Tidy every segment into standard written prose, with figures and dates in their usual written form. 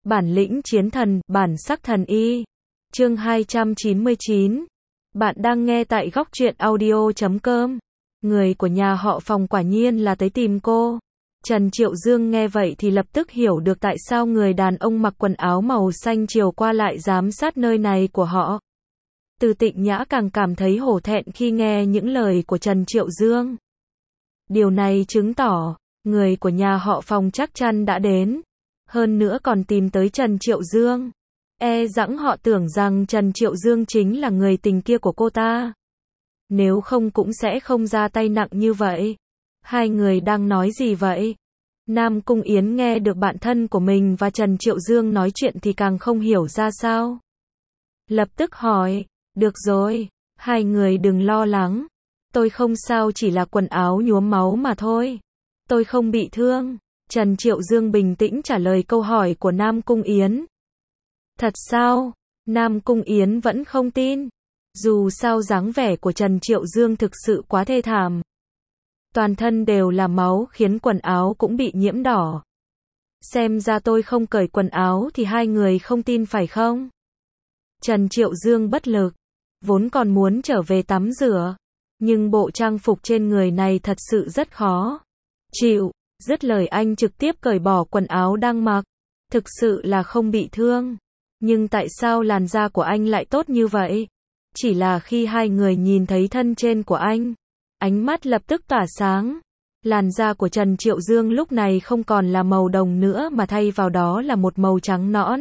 Bản lĩnh chiến thần, bản sắc thần y. Chương 299. Bạn đang nghe tại góc truyện audio.com. Người của nhà họ Phòng quả nhiên là tới tìm cô. Trần Triệu Dương nghe vậy thì lập tức hiểu được tại sao người đàn ông mặc quần áo màu xanh chiều qua lại giám sát nơi này của họ. Từ Tịnh Nhã càng cảm thấy hổ thẹn khi nghe những lời của Trần Triệu Dương. Điều này chứng tỏ, người của nhà họ Phòng chắc chắn đã đến. Hơn nữa còn tìm tới Trần Triệu Dương. E rằng họ tưởng rằng Trần Triệu Dương chính là người tình kia của cô ta. Nếu không cũng sẽ không ra tay nặng như vậy. Hai người đang nói gì vậy? Nam Cung Yến nghe được bạn thân của mình và Trần Triệu Dương nói chuyện thì càng không hiểu ra sao. Lập tức hỏi, được rồi, hai người đừng lo lắng. Tôi không sao, chỉ là quần áo nhuốm máu mà thôi. Tôi không bị thương. Trần Triệu Dương bình tĩnh trả lời câu hỏi của Nam Cung Yến. Thật sao? Nam Cung Yến vẫn không tin. Dù sao dáng vẻ của Trần Triệu Dương thực sự quá thê thảm. Toàn thân đều là máu khiến quần áo cũng bị nhiễm đỏ. Xem ra tôi không cởi quần áo thì hai người không tin phải không? Trần Triệu Dương bất lực. Vốn còn muốn trở về tắm rửa. Nhưng bộ trang phục trên người này thật sự rất khó chịu. Dứt lời anh trực tiếp cởi bỏ quần áo đang mặc. Thực sự là không bị thương. Nhưng tại sao làn da của anh lại tốt như vậy? Chỉ là khi hai người nhìn thấy thân trên của anh, ánh mắt lập tức tỏa sáng. Làn da của Trần Triệu Dương lúc này không còn là màu đồng nữa mà thay vào đó là một màu trắng nõn.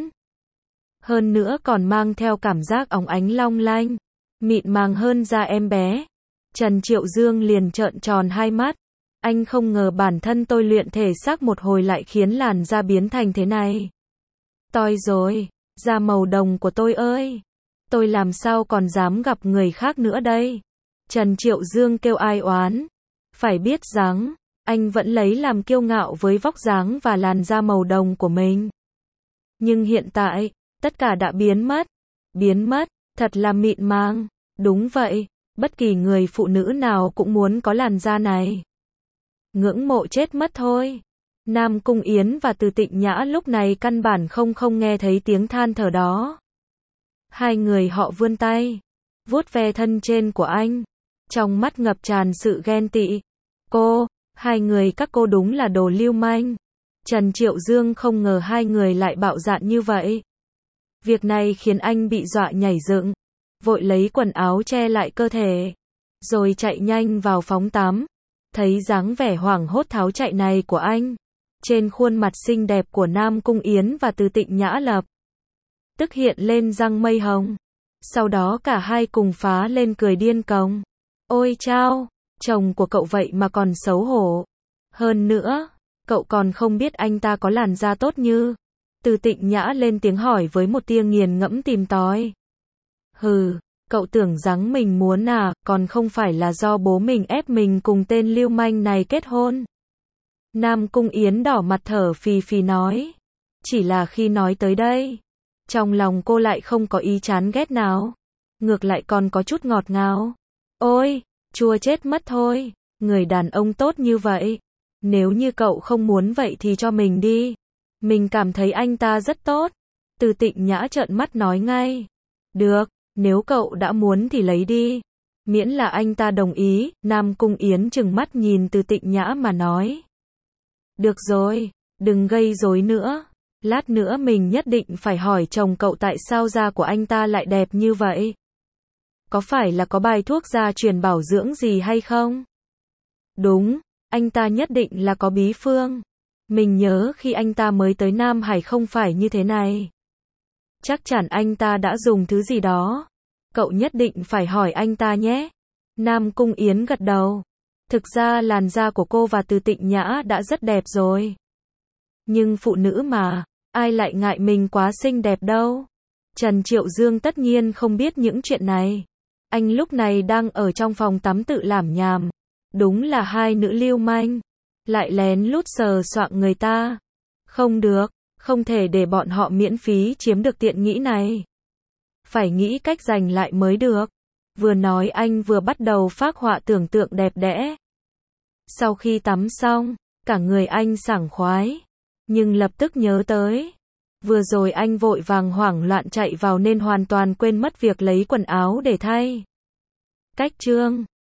Hơn nữa còn mang theo cảm giác óng ánh long lanh, mịn màng hơn da em bé. Trần Triệu Dương liền trợn tròn hai mắt. Anh không ngờ bản thân tôi luyện thể xác một hồi lại khiến làn da biến thành thế này. Toi rồi, da màu đồng của tôi ơi. Tôi làm sao còn dám gặp người khác nữa đây? Trần Triệu Dương kêu ai oán. Phải biết rằng, anh vẫn lấy làm kiêu ngạo với vóc dáng và làn da màu đồng của mình. Nhưng hiện tại, tất cả đã biến mất. Biến mất, thật là mịn màng. Đúng vậy, bất kỳ người phụ nữ nào cũng muốn có làn da này. Ngưỡng mộ chết mất thôi. Nam Cung Yến và Từ Tịnh Nhã lúc này căn bản không nghe thấy tiếng than thở đó. Hai người họ vươn tay, vuốt ve thân trên của anh, trong mắt ngập tràn sự ghen tị. Hai người các cô đúng là đồ lưu manh. Trần Triệu Dương không ngờ hai người lại bạo dạn như vậy. Việc này khiến anh bị dọa nhảy dựng, vội lấy quần áo che lại cơ thể, rồi chạy nhanh vào phòng tắm. Thấy dáng vẻ hoảng hốt tháo chạy này của anh, trên khuôn mặt xinh đẹp của Nam Cung Yến và Từ Tịnh Nhã lập tức hiện lên răng mây hồng. Sau đó cả hai cùng phá lên cười điên cuồng. Ôi chao, chồng của cậu vậy mà còn xấu hổ. Hơn nữa, cậu còn không biết anh ta có làn da tốt như. Từ Tịnh Nhã lên tiếng hỏi với một tia nghiền ngẫm tìm tòi. Hừ, cậu tưởng rằng mình muốn à, còn không phải là do bố mình ép mình cùng tên lưu manh này kết hôn. Nam Cung Yến đỏ mặt thở phì phì nói. Chỉ là khi nói tới đây, trong lòng cô lại không có ý chán ghét nào. Ngược lại còn có chút ngọt ngào. Ôi, chua chết mất thôi. Người đàn ông tốt như vậy. Nếu như cậu không muốn vậy thì cho mình đi. Mình cảm thấy anh ta rất tốt. Từ Tịnh Nhã trợn mắt nói ngay. Được, nếu cậu đã muốn thì lấy đi. Miễn là anh ta đồng ý. Nam Cung Yến trừng mắt nhìn Từ Tịnh Nhã mà nói. Được rồi, đừng gây rối nữa. Lát nữa mình nhất định phải hỏi chồng cậu tại sao da của anh ta lại đẹp như vậy. Có phải là có bài thuốc gia truyền bảo dưỡng gì hay không? Đúng, anh ta nhất định là có bí phương. Mình nhớ khi anh ta mới tới Nam Hải không phải như thế này. Chắc chắn anh ta đã dùng thứ gì đó. Cậu nhất định phải hỏi anh ta nhé. Nam Cung Yến gật đầu. Thực ra làn da của cô và Từ Tịnh Nhã đã rất đẹp rồi. Nhưng phụ nữ mà, ai lại ngại mình quá xinh đẹp đâu. Trần Triệu Dương tất nhiên không biết những chuyện này. Anh lúc này đang ở trong phòng tắm tự làm nhảm. Đúng là hai nữ lưu manh. Lại lén lút sờ soạng người ta. Không được, không thể để bọn họ miễn phí chiếm được tiện nghi này. Phải nghĩ cách giành lại mới được. Vừa nói anh vừa bắt đầu phác họa tưởng tượng đẹp đẽ. Sau khi tắm xong, cả người anh sảng khoái. Nhưng lập tức nhớ tới Vừa rồi anh vội vàng hoảng loạn chạy vào nên hoàn toàn quên mất việc lấy quần áo để thay. Cách chương